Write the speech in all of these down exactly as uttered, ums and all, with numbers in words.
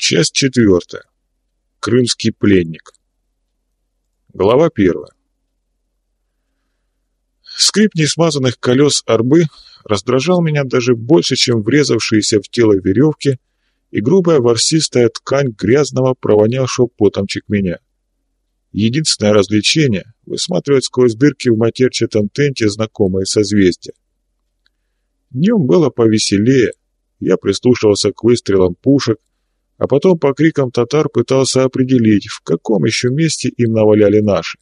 Часть четвертая. Крымский пленник. Глава первая. Скрип несмазанных колес арбы раздражал меня даже больше, чем врезавшиеся в тело веревки и грубая ворсистая ткань грязного, провонявшего потом чекменя. Единственное развлечение — высматривать сквозь дырки в матерчатом тенте знакомые созвездия. Днем было повеселее, я прислушивался к выстрелам пушек, а потом по крикам татар пытался определить, в каком еще месте им наваляли наши.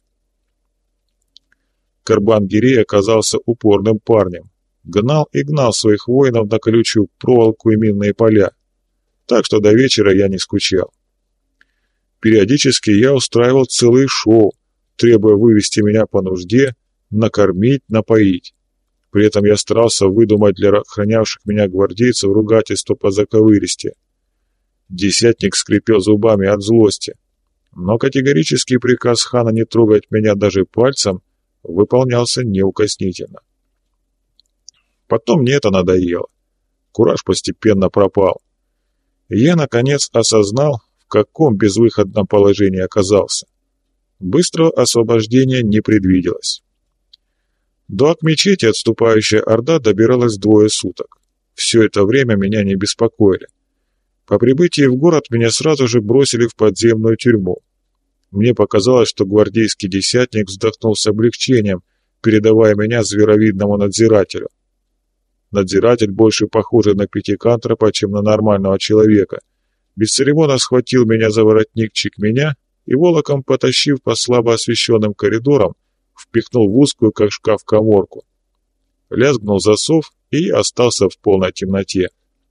Карбан-Гирей оказался упорным парнем, гнал и гнал своих воинов на колючую проволоку и минные поля, так что до вечера я не скучал. Периодически я устраивал целые шоу, требуя вывести меня по нужде, накормить, напоить. При этом я старался выдумать для охранявших меня гвардейцев ругательство по заковыристе. Десятник скрипел зубами от злости, но категорический приказ хана не трогать меня даже пальцем выполнялся неукоснительно. Потом мне это надоело. Кураж постепенно пропал. И я, наконец, осознал, в каком безвыходном положении оказался. Быстрого освобождения не предвиделось. До Ак-мечети отступающая орда добиралась двое суток. Все это время меня не беспокоили. По прибытии в город меня сразу же бросили в подземную тюрьму. Мне показалось, что гвардейский десятник вздохнул с облегчением, передавая меня зверовидному надзирателю. Надзиратель, больше похожий на пятикантропа, чем на нормального человека, бесцеремонно схватил меня за воротник чекменя и, волоком потащив по слабо освещенным коридорам, впихнул в узкую, как шкаф, каморку. Лязгнул засов, и я остался в полной темноте.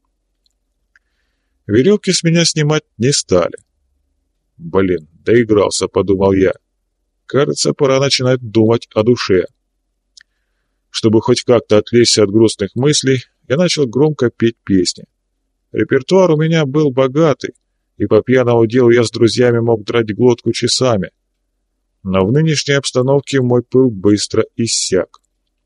Веревки с меня снимать не стали. Блин, доигрался, подумал я. Кажется, пора начинать думать о душе. Чтобы хоть как-то отвлечься от грустных мыслей, я начал громко петь песни. Репертуар у меня был богатый, и по пьяному делу я с друзьями мог драть глотку часами. Но в нынешней обстановке мой пыл быстро иссяк.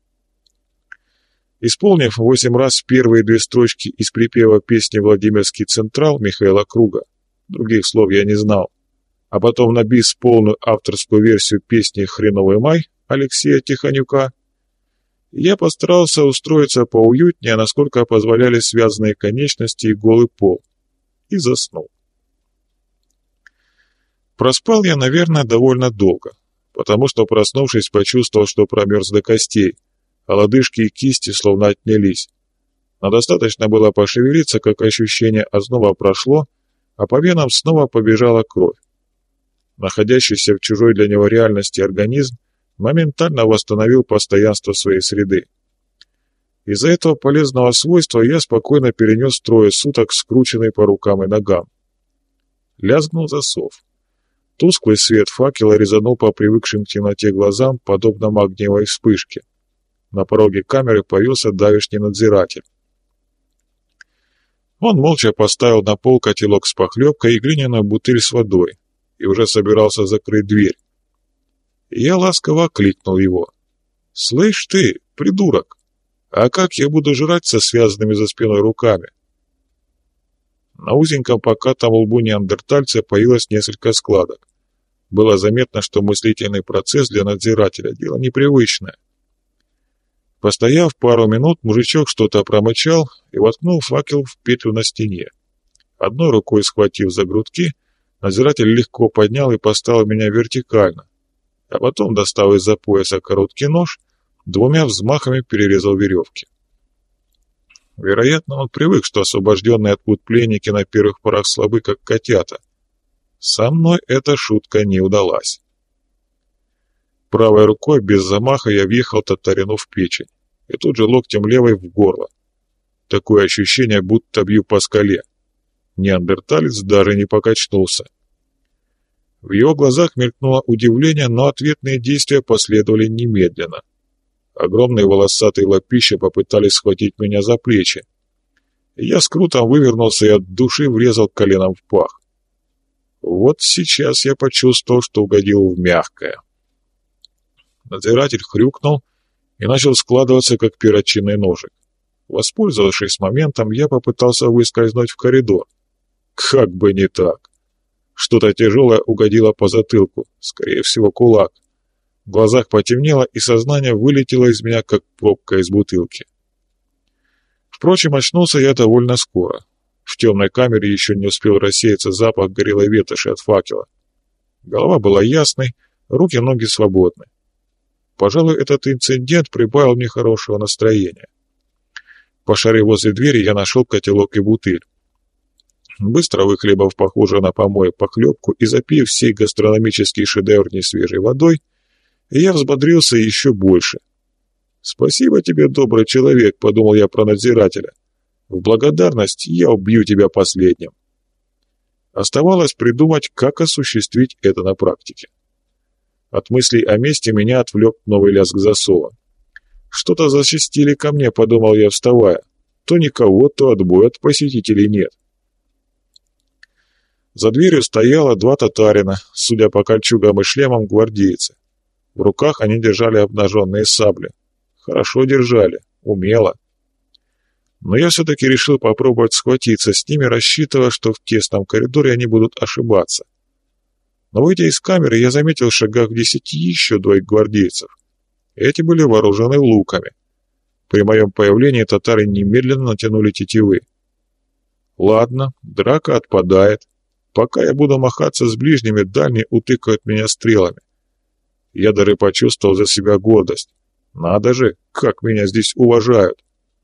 Исполнив восемь раз первые две строчки из припева песни «Владимирский Централ» Михаила Круга, других слов я не знал, а потом на бис полную авторскую версию песни «Хреновый май» Алексея Тихонюка, я постарался устроиться поуютнее, насколько позволяли связанные конечности и голый пол, и заснул. Проспал я, наверное, довольно долго, потому что, проснувшись, почувствовал, что промерз до костей, а лодыжки и кисти словно отнялись. Но достаточно было пошевелиться, как ощущение озноба прошло, а по венам снова побежала кровь. Находящийся в чужой для него реальности организм моментально восстановил постоянство своей среды. Из-за этого полезного свойства я спокойно перенес трое суток, скрученный по рукам и ногам. Лязгнул засов. Тусклый свет факела резанул по привыкшим к темноте глазам, подобно магниевой вспышке. На пороге камеры появился давешний надзиратель. Он молча поставил на пол котелок с похлебкой и глиняную бутыль с водой и уже собирался закрыть дверь. Я ласково окликнул его. «Слышь ты, придурок, а как я буду жрать со связанными за спиной руками?» На узеньком покатом лбу неандертальца появилось несколько складок. Было заметно, что мыслительный процесс для надзирателя – дело непривычное. Постояв пару минут, мужичок что-то промычал и воткнул факел в петлю на стене. Одной рукой схватив за грудки, надзиратель легко поднял и поставил меня вертикально, а потом, достав из-за пояса короткий нож, двумя взмахами перерезал веревки. Вероятно, он привык, что освобожденные от пут пленники на первых порах слабы, как котята. Со мной эта шутка не удалась. Правой рукой без замаха я въехал татарину в печень, и тут же локтем левой в горло. Такое ощущение, будто бью по скале. Неандерталец даже не покачнулся. В его глазах мелькнуло удивление, но ответные действия последовали немедленно. Огромные волосатые лапища попытались схватить меня за плечи. Я с крутом вывернулся и от души врезал коленом в пах. Вот сейчас я почувствовал, что угодил в мягкое. Надзиратель хрюкнул и начал складываться, как перочинный ножик. Воспользовавшись моментом, я попытался выскользнуть в коридор. Как бы не так. Что-то тяжелое угодило по затылку, скорее всего, кулак. В глазах потемнело, и сознание вылетело из меня, как пробка из бутылки. Впрочем, очнулся я довольно скоро. В темной камере еще не успел рассеяться запах горелой ветоши от факела. Голова была ясной, руки-ноги свободны. Пожалуй, этот инцидент прибавил мне хорошего настроения. Пошарив возле двери, я нашел котелок и бутыль. Быстро выхлебав похожую на помой похлебку и запив сей гастрономический шедевр несвежей водой, я взбодрился еще больше. «Спасибо тебе, добрый человек», — подумал я про надзирателя. «В благодарность я убью тебя последним». Оставалось придумать, как осуществить это на практике. От мыслей о мести меня отвлек новый лязг засова. «Что-то зачастили ко мне», — подумал я, вставая. «То никого, то отбоя от посетителей нет». За дверью стояло два татарина, судя по кольчугам и шлемам, гвардейцы. В руках они держали обнаженные сабли. Хорошо держали, умело. Но я все-таки решил попробовать схватиться с ними, рассчитывая, что в тесном коридоре они будут ошибаться. Но выйдя из камеры, я заметил в шагах в десяти еще двоих гвардейцев. Эти были вооружены луками. При моем появлении татары немедленно натянули тетивы. Ладно, драка отпадает. Пока я буду махаться с ближними, дальние утыкают меня стрелами. Я даже почувствовал за себя гордость. Надо же, как меня здесь уважают.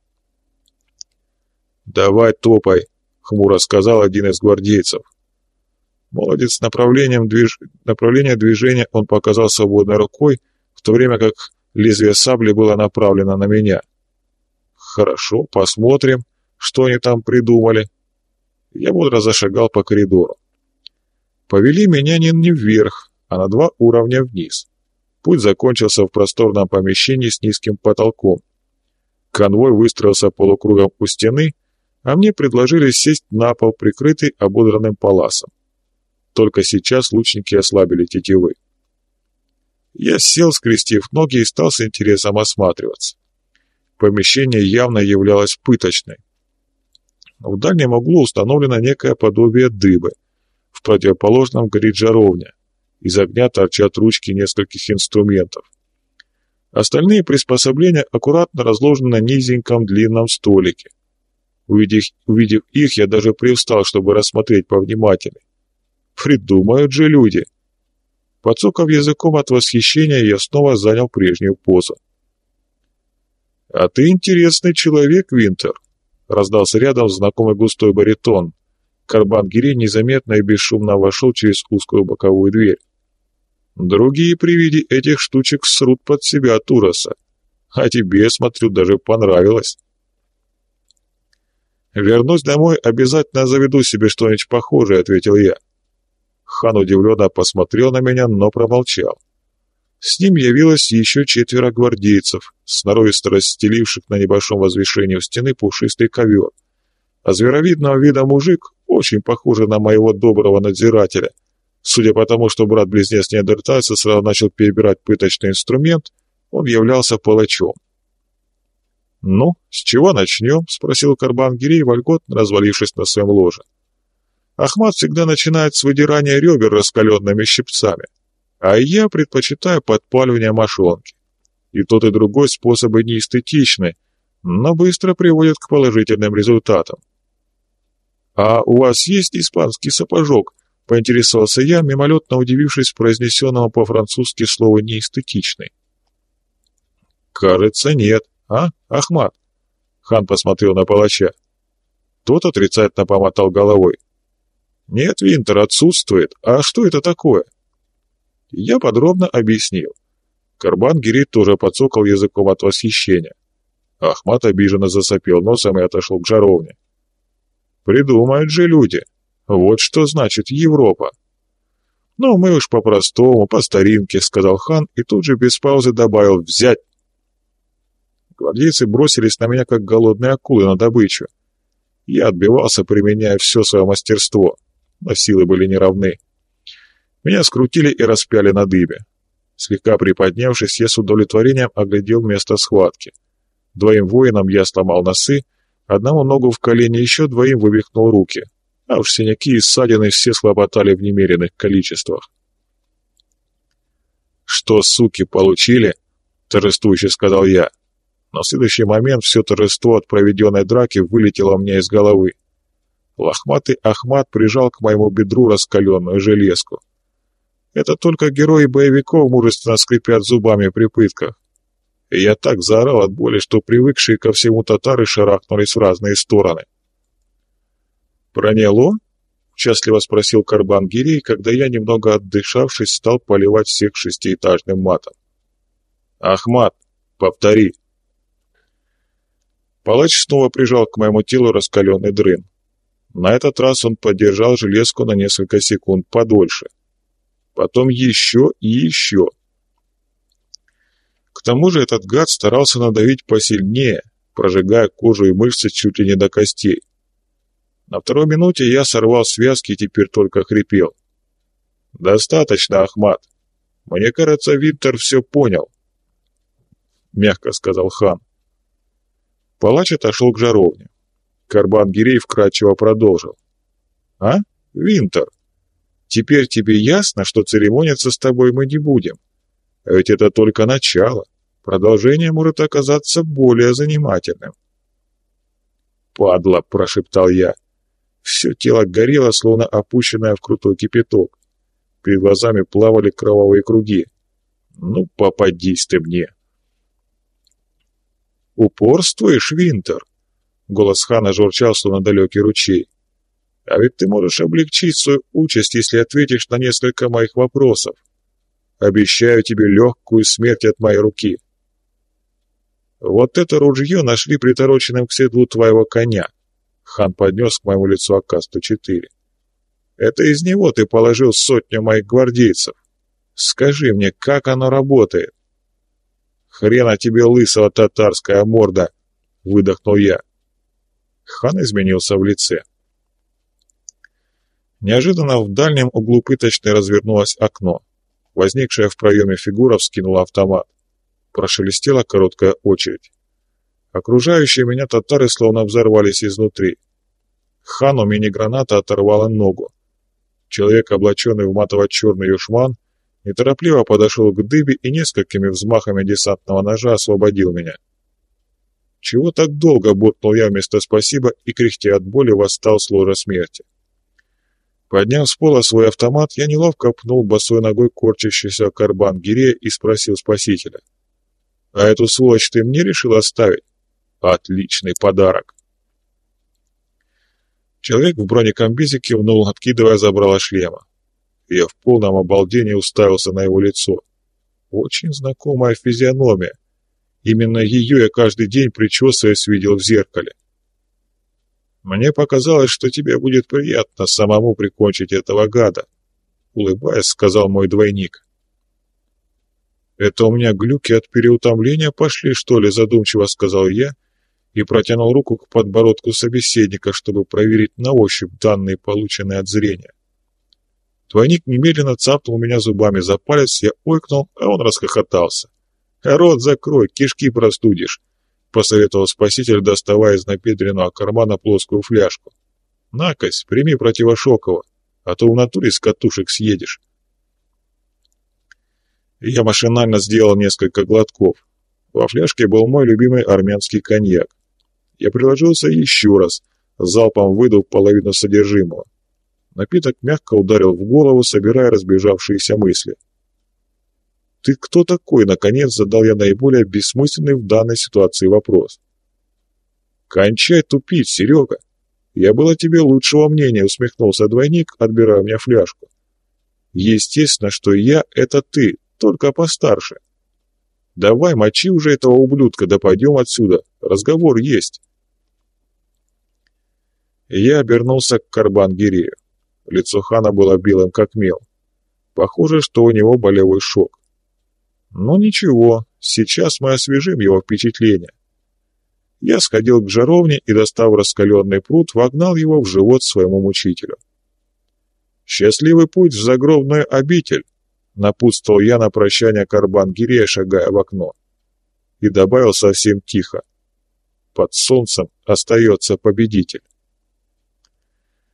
«Давай топай», — хмуро сказал один из гвардейцев. Молодец, направлением движ... направление движения он показал свободной рукой, в то время как лезвие сабли было направлено на меня. «Хорошо, посмотрим, что они там придумали». Я бодро зашагал по коридору. Повели меня не, не вверх, а на два уровня вниз. Путь закончился в просторном помещении с низким потолком. Конвой выстроился полукругом у стены, а мне предложили сесть на пол, прикрытый ободранным паласом. Только сейчас лучники ослабили тетивы. Я сел, скрестив ноги, и стал с интересом осматриваться. Помещение явно являлось пыточной. В дальнем углу установлено некое подобие дыбы. В противоположном горит жаровня. Из огня торчат ручки нескольких инструментов. Остальные приспособления аккуратно разложены на низеньком длинном столике. Увидев, увидев их, я даже привстал, чтобы рассмотреть повнимательней. Придумают же люди. Подсокав языком от восхищения, я снова занял прежнюю позу. «А ты интересный человек, Винтер», — раздался рядом знакомый густой баритон. Карбан-Гири незаметно и бесшумно вошел через узкую боковую дверь. «Другие при виде этих штучек срут под себя от ужаса. А тебе, смотрю, даже понравилось». «Вернусь домой, обязательно заведу себе что-нибудь похожее», — ответил я. Хан удивленно посмотрел на меня, но промолчал. С ним явилось еще четверо гвардейцев, сноровисто расстеливших на небольшом возвышении у стены пушистый ковер. А зверовидного вида мужик, очень похожий на моего доброго надзирателя, судя по тому, что брат-близнец неандертальца сразу начал перебирать пыточный инструмент, он являлся палачом. «Ну, с чего начнем?» — спросил Карбан-Гири, вольготно развалившись на своем ложе. «Ахмат всегда начинает с выдирания ребер раскаленными щипцами, а я предпочитаю подпаливание мошонки. И тот, и другой способы неэстетичны, но быстро приводят к положительным результатам». «А у вас есть испанский сапожок?» — поинтересовался я, мимолетно удивившись произнесенному по-французски слову «неэстетичный». «Кажется, нет. А, Ахмат?» Хан посмотрел на палача. Тот отрицательно помотал головой. «Нет, Винтер, отсутствует. А что это такое?» Я подробно объяснил. Карбан-Гири тоже подсокал языком от восхищения. Ахмат обиженно засопел носом и отошел к жаровне. «Придумают же люди. Вот что значит Европа». «Ну, мы уж по-простому, по старинке», — сказал хан и тут же без паузы добавил «взять». Гвардейцы бросились на меня, как голодные акулы на добычу. Я отбивался, применяя все свое мастерство, но силы были неравны. Меня скрутили и распяли на дыбе. Слегка приподнявшись, я с удовлетворением оглядел место схватки. Двоим воинам я сломал носы, одному ногу в колени, еще двоим вывихнул руки. а уж синяки и ссадины все схлопотали в немеренных количествах. «Что, суки, получили?» — торжествующе сказал я. Но в следующий момент все торжество от проведенной драки вылетело у меня из головы. Лохматый Ахмат прижал к моему бедру раскаленную железку. Это только герои боевиков мужественно скрипят зубами при пытках. И я так заорал от боли, что привыкшие ко всему татары шарахнулись в разные стороны. «Проняло?» — участливо спросил Карбан-Гирей, когда я, немного отдышавшись, стал поливать всех шестиэтажным матом. «Ахмат, повтори!» Палач снова прижал к моему телу раскаленный дрын. На этот раз он подержал железку на несколько секунд подольше. Потом еще и еще. К тому же этот гад старался надавить посильнее, прожигая кожу и мышцы чуть ли не до костей. На второй минуте я сорвал связки и теперь только хрипел. «Достаточно, Ахмат. Мне кажется, Винтер все понял», — мягко сказал хан. Палач отошел к жаровне. Карбан-Гирей вкратчиво продолжил. «А, Винтер, теперь тебе ясно, что церемониться с тобой мы не будем? А ведь это только начало. Продолжение может оказаться более занимательным». «Падла!» — прошептал я. Все тело горело, словно опущенное в крутой кипяток. Перед глазами плавали кровавые круги. «Ну, попадись ты мне!» «Упорствуешь, Винтер?» Голос хана журчал, словно далекий ручей. «А ведь ты можешь облегчить свою участь, если ответишь на несколько моих вопросов. Обещаю тебе легкую смерть от моей руки. Вот это ружье нашли притороченным к седлу твоего коня». Хан поднес к моему лицу А К сто четыре. «Это из него ты положил сотню моих гвардейцев. Скажи мне, как оно работает?» «Хрена тебе лысого, татарская морда!» — выдохнул я. Хан изменился в лице. Неожиданно в дальнем углу пыточной развернулось окно. Возникшая в проеме фигура вскинула автомат. Прошелестела короткая очередь. Окружающие меня татары словно взорвались изнутри. Хану мини-граната оторвала ногу. Человек, облаченный в матово-черный юшман, неторопливо подошел к дыбе и несколькими взмахами десантного ножа освободил меня. «Чего так долго?» — буркнул я вместо «спасибо» и, кряхтя от боли, восстал с ложа смерти. Подняв с пола свой автомат, я неловко пнул босой ногой корчащийся Карбан-Гирея и спросил спасителя. «А эту сволочь ты мне решил оставить?» «Отличный подарок!» Человек в бронекомбезе кивнул, откидывая забрало шлема. Я в полном обалдении уставился на его лицо. Очень знакомая физиономия. Именно ее я каждый день, причесываясь, видел в зеркале. «Мне показалось, что тебе будет приятно самому прикончить этого гада», — улыбаясь, сказал мой двойник. «Это у меня глюки от переутомления пошли, что ли?» — задумчиво сказал я и протянул руку к подбородку собеседника, чтобы проверить на ощупь данные, полученные от зрения. Двойник немедленно цапнул меня зубами за палец, я ойкнул, а он расхохотался. «Рот закрой, кишки простудишь», — посоветовал спаситель, доставая из напедренного кармана плоскую фляжку. «На-кась, прими противошоково, а то в натуре с катушек съедешь». Я машинально сделал несколько глотков. Во фляжке был мой любимый армянский коньяк. Я приложился еще раз, залпом выдав половину содержимого. Напиток мягко ударил в голову, собирая разбежавшиеся мысли. «Ты кто такой?» — наконец задал я наиболее бессмысленный в данной ситуации вопрос. «Кончай тупить, Серега! Я был о тебе лучшего мнения», — усмехнулся двойник, отбирая у меня фляжку. «Естественно, что я — это ты, только постарше. Давай мочи уже этого ублюдка, да пойдем отсюда, разговор есть». Я обернулся к Карбан-Гирею. Лицо хана было белым как мел. Похоже, что у него болевой шок. Но ничего, сейчас мы освежим его впечатление. Я сходил к жаровне и, достав раскаленный пруд, вогнал его в живот своему мучителю. «Счастливый путь в загробную обитель», — напутствовал я на прощание Карбан-Гирея, шагая в окно. И добавил совсем тихо: «Под солнцем остается победитель».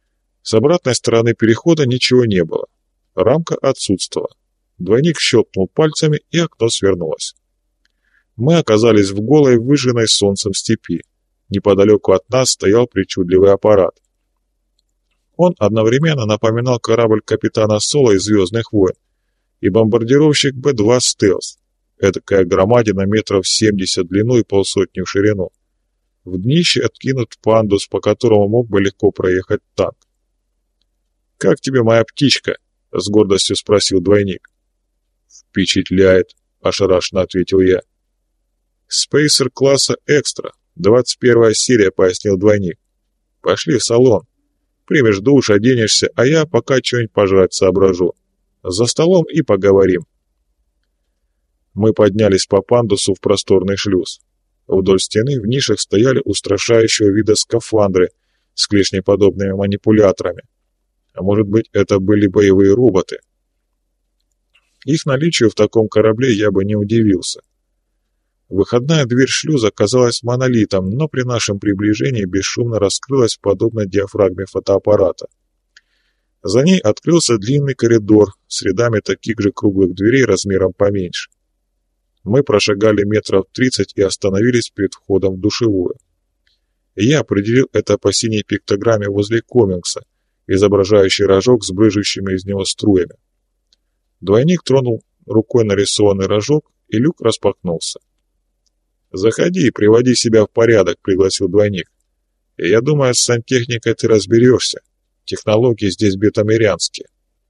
С обратной стороны перехода ничего не было. Рамка отсутствовала. Двойник щелкнул пальцами, и окно свернулось. Мы оказались в голой, выжженной солнцем степи. Неподалеку от нас стоял причудливый аппарат. Он одновременно напоминал корабль капитана Соло из «Звездных войн» и бомбардировщик Бэ два «Стелс», эдакая громадина метров семьдесят в длину и полсотни в ширину. В днище откинут пандус, по которому мог бы легко проехать танк. «Как тебе моя птичка?» — с гордостью спросил двойник. «Впечатляет», — ошарашенно ответил я. «Спейсер класса экстра, двадцать первая серия», — пояснил двойник. «Пошли в салон. Примешь душ, оденешься, а я пока что-нибудь пожрать соображу. За столом и поговорим». Мы поднялись по пандусу в просторный шлюз. Вдоль стены в нишах стояли устрашающего вида скафандры с клешнеподобными манипуляторами. А может быть, это были боевые роботы? Их наличию в таком корабле я бы не удивился. Выходная дверь шлюза казалась монолитом, но при нашем приближении бесшумно раскрылась подобно диафрагме фотоаппарата. За ней открылся длинный коридор с рядами таких же круглых дверей размером поменьше. Мы прошагали метров тридцать и остановились перед входом в душевую. Я определил это по синей пиктограмме возле комингса, изображающей рожок с брыжущими из него струями. Двойник тронул рукой нарисованный рожок, и люк распахнулся. «Заходи и приводи себя в порядок», — пригласил двойник. «И я думаю, с сантехникой ты разберешься. Технологии здесь бетамерянские».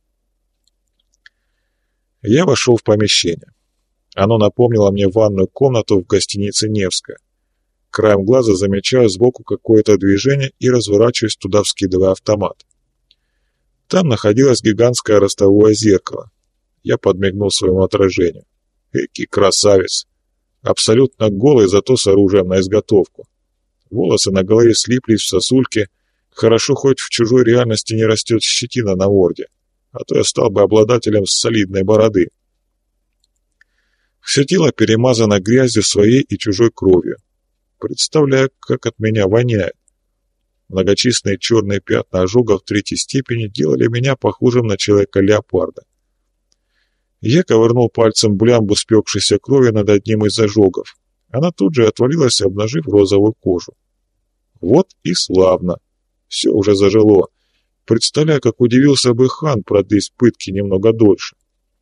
Я вошел в помещение. Оно напомнило мне ванную комнату в гостинице «Невская». Краем глаза замечаю сбоку какое-то движение и разворачиваюсь туда, вскидывая автомат. Там находилось гигантское ростовое зеркало. Я подмигнул своему отражению. Экий красавец! Абсолютно голый, зато с оружием на изготовку. Волосы на голове слиплись в сосульки. Хорошо, хоть в чужой реальности не растет щетина на морде, а то я стал бы обладателем солидной бороды. Все тело перемазано грязью своей и чужой кровью. Представляю, как от меня воняет. Многочисленные черные пятна ожогов третьей степени делали меня похожим на человека-леопарда. Я ковырнул пальцем блямбу спекшейся крови над одним из ожогов. Она тут же отвалилась, обнажив розовую кожу. Вот и славно. Все уже зажило. Представляю, как удивился бы хан продлить пытки немного дольше.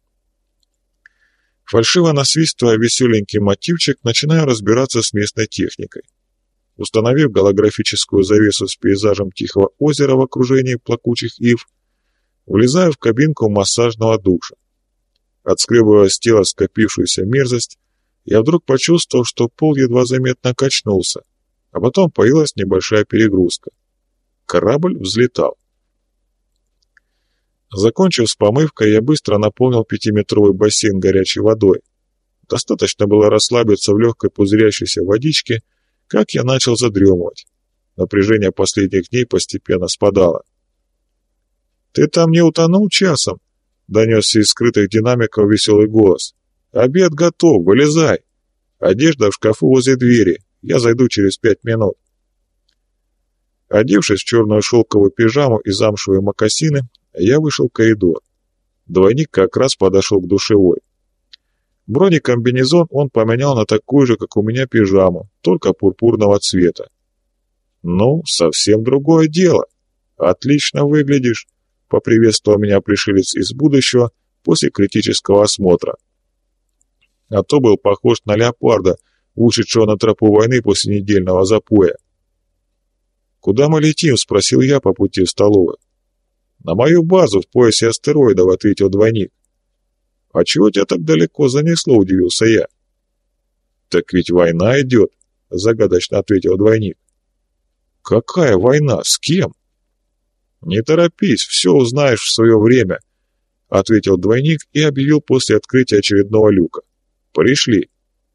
Фальшиво насвистывая веселенький мотивчик, начинаю разбираться с местной техникой. Установив голографическую завесу с пейзажем тихого озера в окружении плакучих ив, влезаю в кабинку массажного душа. Отскребывая с тела скопившуюся мерзость, я вдруг почувствовал, что пол едва заметно качнулся, а потом появилась небольшая перегрузка. Корабль взлетал. Закончив с помывкой, я быстро наполнил пятиметровый бассейн горячей водой. Достаточно было расслабиться в легкой пузырящейся водичке, как я начал задремывать. Напряжение последних дней постепенно спадало. «Ты там не утонул часом?» — донесся из скрытых динамиков веселый голос. «Обед готов, вылезай! Одежда в шкафу возле двери, я зайду через пять минут». Одевшись в черную шелковую пижаму и замшевые мокасины, я вышел в коридор. Двойник как раз подошел к душевой. Бронекомбинезон он поменял на такой же, как у меня, пижаму, только пурпурного цвета. «Ну, совсем другое дело. Отлично выглядишь», — поприветствовал меня пришелец из будущего после критического осмотра. А то был похож на леопарда, ушедшего на тропу войны после недельного запоя. «Куда мы летим?» — спросил я по пути в столовую. «На мою базу в поясе астероидов», — ответил двойник. «А чего тебя так далеко занесло?» — удивился я. «Так ведь война идет», — загадочно ответил двойник. «Какая война? С кем?» «Не торопись, все узнаешь в свое время», — ответил двойник и объявил после открытия очередного люка. «Пришли».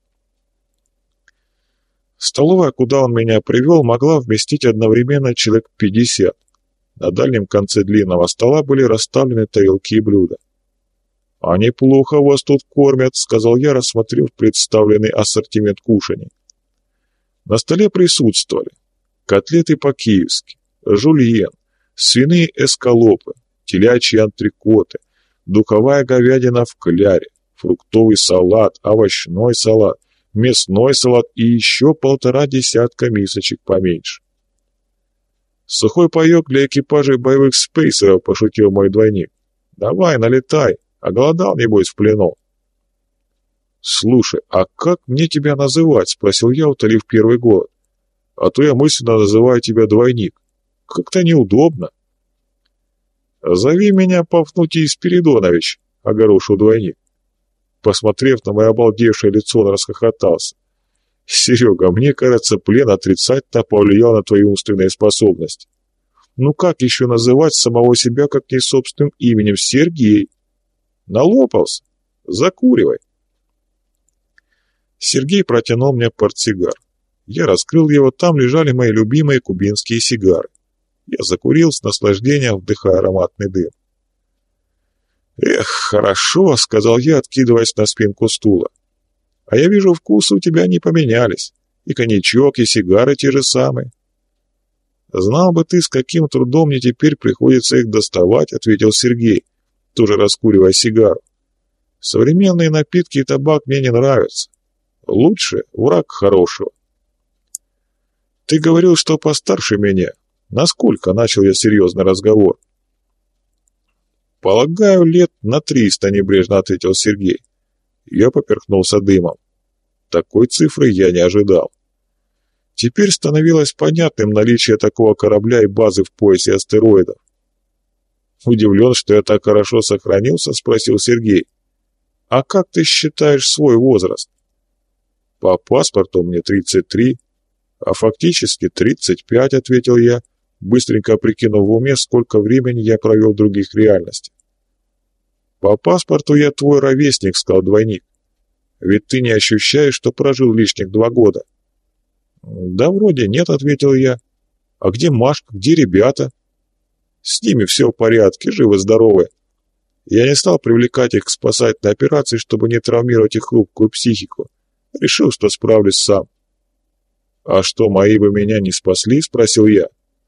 Столовая, куда он меня привел, могла вместить одновременно человек пятьдесят. На дальнем конце длинного стола были расставлены тарелки и блюда. «А неплохо вас тут кормят», — сказал я, рассмотрев представленный ассортимент кушаний. На столе присутствовали котлеты по-киевски, жульен, свиные эскалопы, телячьи антрикоты, духовая говядина в кляре, фруктовый салат, овощной салат, мясной салат и еще полтора десятка мисочек поменьше. «Сухой паёк для экипажей боевых спейсеров», — пошутил мой двойник. «Давай, налетай, оголодал, небось, в плену». «Слушай, а как мне тебя называть?» — спросил я, утолив первый голод. «А то я мысленно называю тебя двойник. Как-то неудобно». «Зови меня Пафнутий Спиридонович», — огорошил двойник. Посмотрев на мое обалдевшее лицо, он расхохотался. «Серега, мне кажется, плен отрицательно повлиял на твои умственные способности. Ну как еще называть самого себя, как не собственным именем? Сергей. Налопался? Закуривай». Сергей протянул мне портсигар. Я раскрыл его, там лежали мои любимые кубинские сигары. Я закурил с наслаждением, вдыхая ароматный дым. «Эх, хорошо», — сказал я, откидываясь на спинку стула. «А я вижу, вкусы у тебя не поменялись. И коньячок, и сигары те же самые». «Знал бы ты, с каким трудом мне теперь приходится их доставать», — ответил Сергей, тоже раскуривая сигару. «Современные напитки и табак мне не нравятся. Лучше враг хорошего». «Ты говорил, что постарше меня. Насколько?» — начал я серьезный разговор. «Полагаю, лет на триста», — небрежно ответил Сергей. Я поперхнулся дымом. Такой цифры я не ожидал. Теперь становилось понятным наличие такого корабля и базы в поясе астероидов. «Удивлен, что я так хорошо сохранился?» — спросил Сергей. «А как ты считаешь свой возраст?» «По паспорту мне тридцать три, а фактически тридцать пять», — ответил я, быстренько прикинув в уме, сколько времени я провел в других реальностях. «По паспорту я твой ровесник», — сказал двойник. «Ведь ты не ощущаешь, что прожил лишних два года». «Да вроде нет», — ответил я. «А где Машка, где ребята?» «С ними все в порядке, живы-здоровы. Я не стал привлекать их к спасательной операции, чтобы не травмировать их хрупкую психику. Решил, что справлюсь сам». «А что, мои бы меня не спасли?» — спросил я.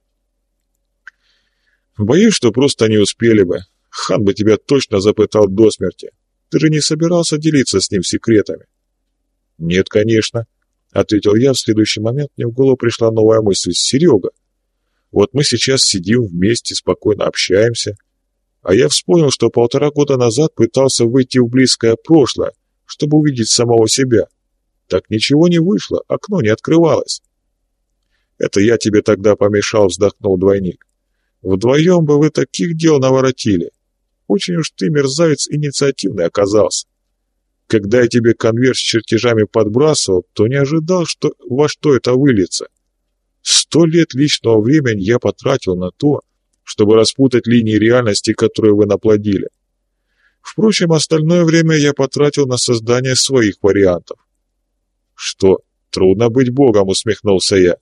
«Боюсь, что просто не успели бы. Хан бы тебя точно запытал до смерти. Ты же не собирался делиться с ним секретами?» «Нет, конечно», — ответил я. В следующий момент мне в голову пришла новая мысль. «Серега, вот мы сейчас сидим вместе, спокойно общаемся, а я вспомнил, что полтора года назад пытался выйти в близкое прошлое, чтобы увидеть самого себя. Так ничего не вышло, окно не открывалось». «Это я тебе тогда помешал», — вздохнул двойник. «Вдвоем бы вы таких дел наворотили. Очень уж ты, мерзавец, инициативный оказался. Когда я тебе конверт с чертежами подбрасывал, то не ожидал, что во что это выльется. Сто лет личного времени я потратил на то, чтобы распутать линии реальности, которые вы наплодили. Впрочем, остальное время я потратил на создание своих вариантов». «Что, трудно быть богом?» — усмехнулся я.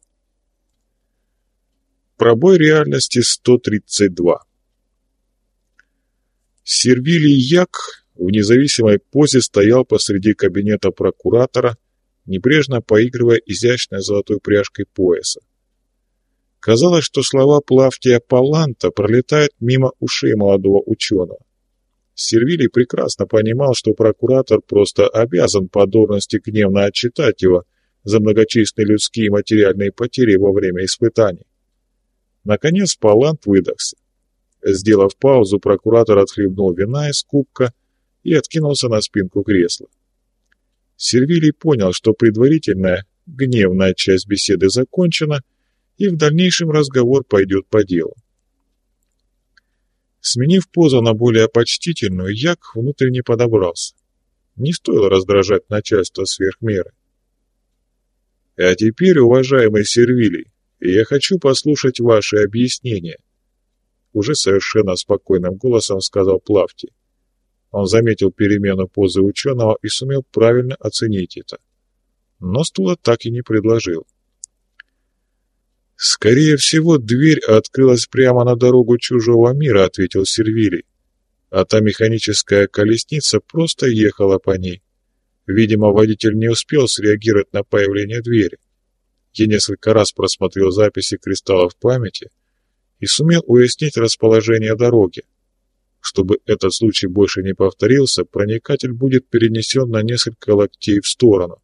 Пробой реальности сто тридцать два. Сервилий Як в независимой позе стоял посреди кабинета прокуратора, небрежно поигрывая изящной золотой пряжкой пояса. Казалось, что слова Плавтия Палланта пролетают мимо ушей молодого ученого. Сервилий прекрасно понимал, что прокуратор просто обязан по должности гневно отчитать его за многочисленные людские и материальные потери во время испытаний. Наконец Паллант выдохся. Сделав паузу, прокуратор отхлебнул вина из кубка и откинулся на спинку кресла. Сервилий понял, что предварительная, гневная часть беседы закончена, и в дальнейшем разговор пойдет по делу. Сменив позу на более почтительную, Як внутренне подобрался. Не стоило раздражать начальство сверх меры. «А теперь, уважаемый Сервилий, я хочу послушать ваши объяснения», — уже совершенно спокойным голосом сказал Плавтий. Он заметил перемену позы ученого и сумел правильно оценить это. Но стула так и не предложил. «Скорее всего, дверь открылась прямо на дорогу чужого мира», — ответил Сервилий. «А та механическая колесница просто ехала по ней. Видимо, водитель не успел среагировать на появление двери. Я несколько раз просмотрел записи кристаллов памяти и сумел уяснить расположение дороги. Чтобы этот случай больше не повторился, проникатель будет перенесен на несколько локтей в сторону.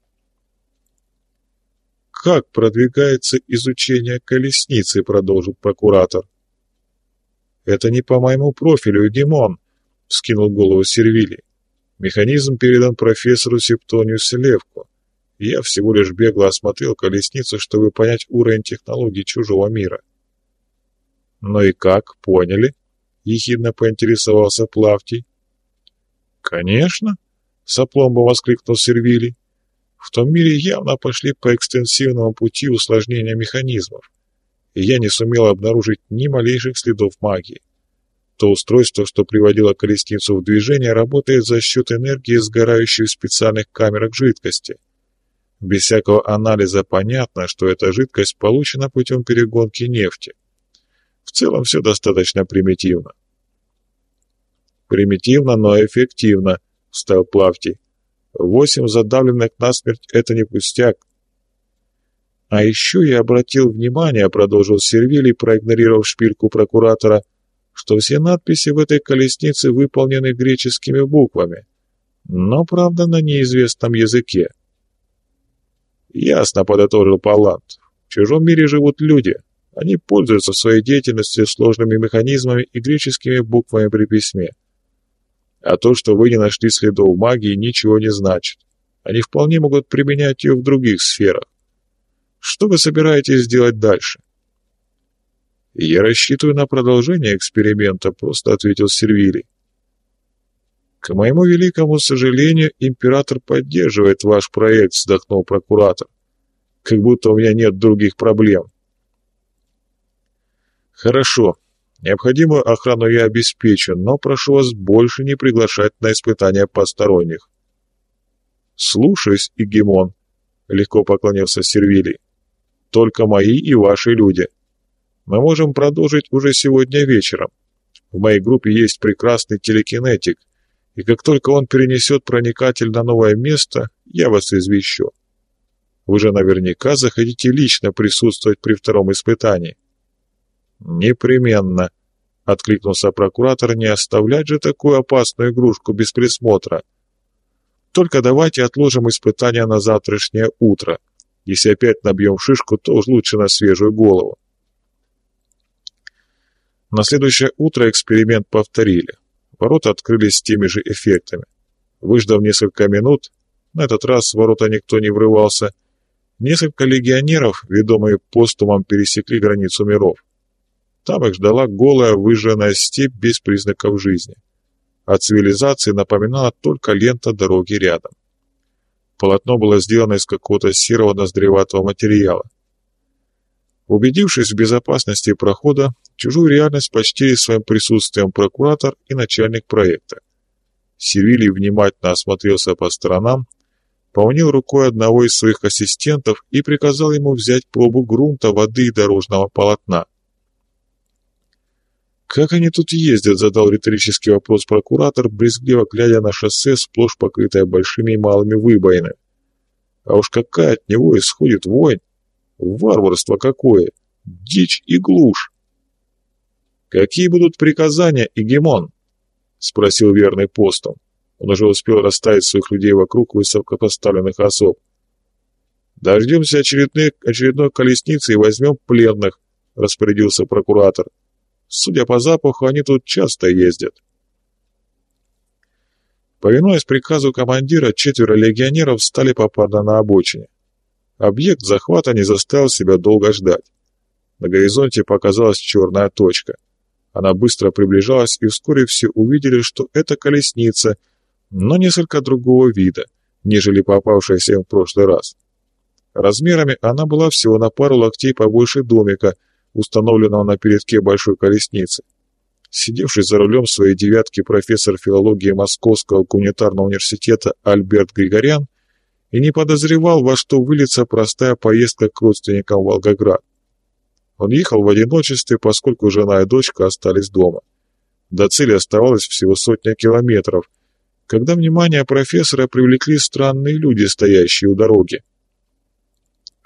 «Как продвигается изучение колесницы?» — продолжил прокуратор. «Это не по моему профилю, Димон», — вскинул голову Сервилий. «Механизм передан профессору Септонию Селевку. Я всего лишь бегло осмотрел колесницу, чтобы понять уровень технологий чужого мира». «Ну и как, поняли?» — ехидно поинтересовался Плавтий. «Конечно!» — с опломбом воскликнул Сервилий. «В том мире явно пошли по экстенсивному пути усложнения механизмов, и я не сумел обнаружить ни малейших следов магии. То устройство, что приводило колесницу в движение, работает за счет энергии, сгорающей в специальных камерах жидкости. Без всякого анализа понятно, что эта жидкость получена путем перегонки нефти. В целом все достаточно примитивно». «Примитивно, но эффективно», — вставил Плавтий. «Восемь задавленных насмерть — это не пустяк». «А еще я обратил внимание», — продолжил Сервилий, проигнорировав шпильку прокуратора, «что все надписи в этой колеснице выполнены греческими буквами, но, правда, на неизвестном языке». «Ясно», — подытожил Паллант. «В чужом мире живут люди. Они пользуются в своей деятельности сложными механизмами и греческими буквами при письме. А то, что вы не нашли следов магии, ничего не значит. Они вполне могут применять ее в других сферах. Что вы собираетесь делать дальше?» «Я рассчитываю на продолжение эксперимента», — просто ответил Сервилий. «К моему великому сожалению, император поддерживает ваш проект», — вздохнул прокуратор. «Как будто у меня нет других проблем». «Хорошо. Необходимую охрану я обеспечу, но прошу вас больше не приглашать на испытания посторонних». «Слушаюсь, Игемон», — легко поклонился Сервилий. «Только мои и ваши люди. Мы можем продолжить уже сегодня вечером. В моей группе есть прекрасный телекинетик, и как только он перенесет проникатель на новое место, я вас извещу. Вы же наверняка захотите лично присутствовать при втором испытании». «Непременно», — откликнулся прокуратор, — «не оставлять же такую опасную игрушку без присмотра. Только давайте отложим испытания на завтрашнее утро. Если опять набьем шишку, то уж лучше на свежую голову». На следующее утро эксперимент повторили. Ворота открылись с теми же эффектами. Выждав несколько минут, на этот раз в ворота никто не врывался, несколько легионеров, ведомые постумом, пересекли границу миров. Там их ждала голая выжженная степь без признаков жизни. От цивилизации напоминала только лента дороги рядом. Полотно было сделано из какого-то серого ноздреватого материала. Убедившись в безопасности прохода, чужую реальность почтили своим присутствием прокуратор и начальник проекта. Сервилий внимательно осмотрелся по сторонам, поманил рукой одного из своих ассистентов и приказал ему взять пробу грунта, воды и дорожного полотна. «Как они тут ездят?» — задал риторический вопрос прокуратор, брезгливо глядя на шоссе, сплошь покрытое большими и малыми выбоинами. «А уж какая от него исходит вонь! Варварство какое! Дичь и глушь!» «Какие будут приказания, Игемон?» — спросил верный постом. Он уже успел расставить своих людей вокруг высокопоставленных особ. «Дождемся очередной, очередной колесницы и возьмем пленных», — распорядился прокуратор. «Судя по запаху, они тут часто ездят». Повинуясь приказу командира, четверо легионеров встали попарно на обочине. Объект захвата не заставил себя долго ждать. На горизонте показалась черная точка. Она быстро приближалась, и вскоре все увидели, что это колесница, но несколько другого вида, нежели попавшаяся им в прошлый раз. Размерами она была всего на пару локтей побольше домика, установленного на передке большой колесницы. Сидевший за рулем своей девятки профессор филологии Московского гуманитарного университета Альберт Григорян и не подозревал, во что выльется простая поездка к родственникам в Волгоград. Он ехал в одиночестве, поскольку жена и дочка остались дома. До цели оставалось всего сотня километров, когда внимание профессора привлекли странные люди, стоящие у дороги.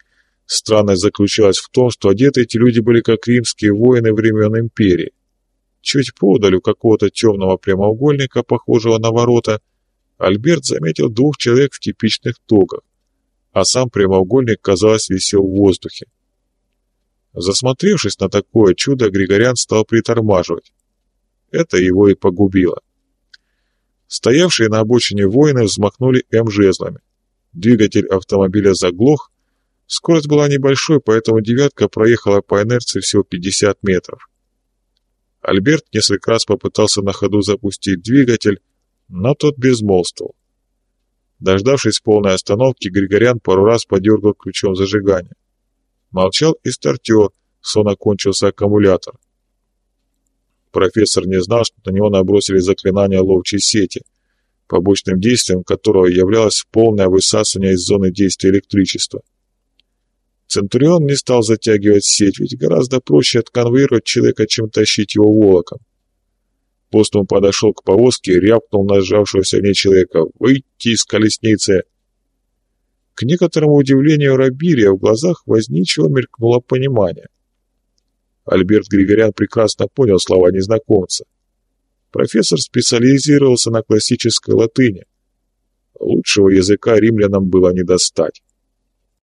Странность заключалась в том, что одеты эти люди были как римские воины времен империи. Чуть подаль у какого-то темного прямоугольника, похожего на ворота, Альберт заметил двух человек в типичных тогах, а сам прямоугольник, казалось, висел в воздухе. Засмотревшись на такое чудо, Григорян стал притормаживать. Это его и погубило. Стоявшие на обочине воины взмахнули эм-жезлами. Двигатель автомобиля заглох. Скорость была небольшой, поэтому «девятка» проехала по инерции всего пятьдесят метров. Альберт несколько раз попытался на ходу запустить двигатель, но тот безмолвствовал. Дождавшись полной остановки, Григорян пару раз подергал ключом зажигания. Молчал и стартер, словно кончился аккумулятор. Профессор не знал, что на него набросили заклинание ловчей сети, побочным действием которого являлось полное высасывание из зоны действия электричества. Центурион не стал затягивать сеть, ведь гораздо проще отконвоировать человека, чем тащить его волоком. Постум подошел к повозке и рявкнул на сжавшегося в ней человека: «Выйти из колесницы!» К некоторому удивлению Рабирия в глазах возничего мелькнуло понимание. Альберт Григорян прекрасно понял слова незнакомца. Профессор специализировался на классической латыни. Лучшего языка римлянам было не достать.